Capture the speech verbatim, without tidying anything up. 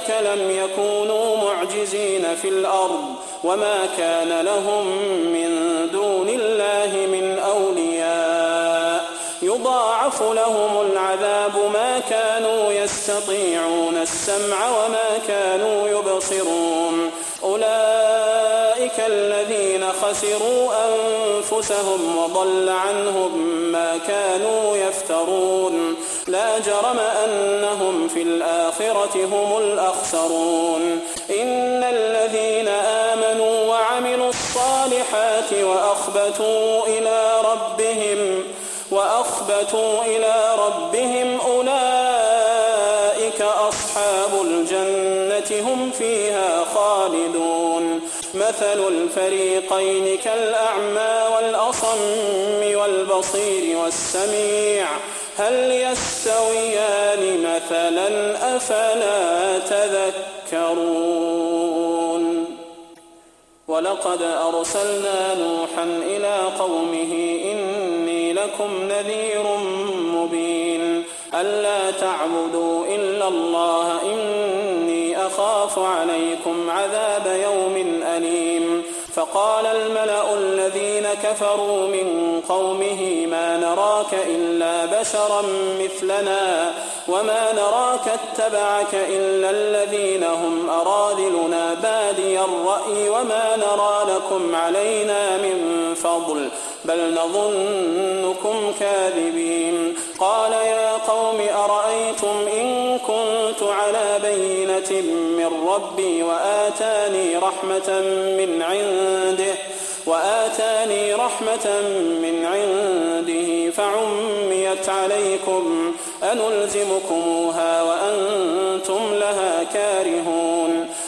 أولئك لم يكونوا معجزين في الأرض وما كان لهم من دون الله من أولياء يضاعف لهم العذاب ما كانوا يستطيعون السمع وما كانوا يبصرون أولئك الذين خسروا أنفسهم وضل عنهم ما كانوا يفترون لا جرم أنهم في الآخرة هم الأخسرون إن الذين آمنوا وعملوا الصالحات وأخبتوا إلى ربهم وأخبتوا إلى ربهم أولئك أصحاب الجنة هم فيها خالدون مثل الفريقين كالأعمى والأصم والبصير والسميع هل يستويان مثلا أفلا تذكرون ولقد أرسلنا نوحا إلى قومه إني لكم نذير مبين ألا تعبدوا إلا الله إني أخاف عليكم عذاب يوم أليم فقال الملأ الذين كفروا من قومه ما نراك إلا بشرا مثلنا وما نراك اتبعك إلا الذين هم أراذلنا بادي الرأي وما نرى لكم علينا من فضل بل نظنكم كاذبين قال يا قوم أرأيتم إن كنت على بينة من ربي وآتاني رحمة من عنده وآتاني رحمة من عنده فعميت عليكم أنلزمكموها وأنتم لها كارهون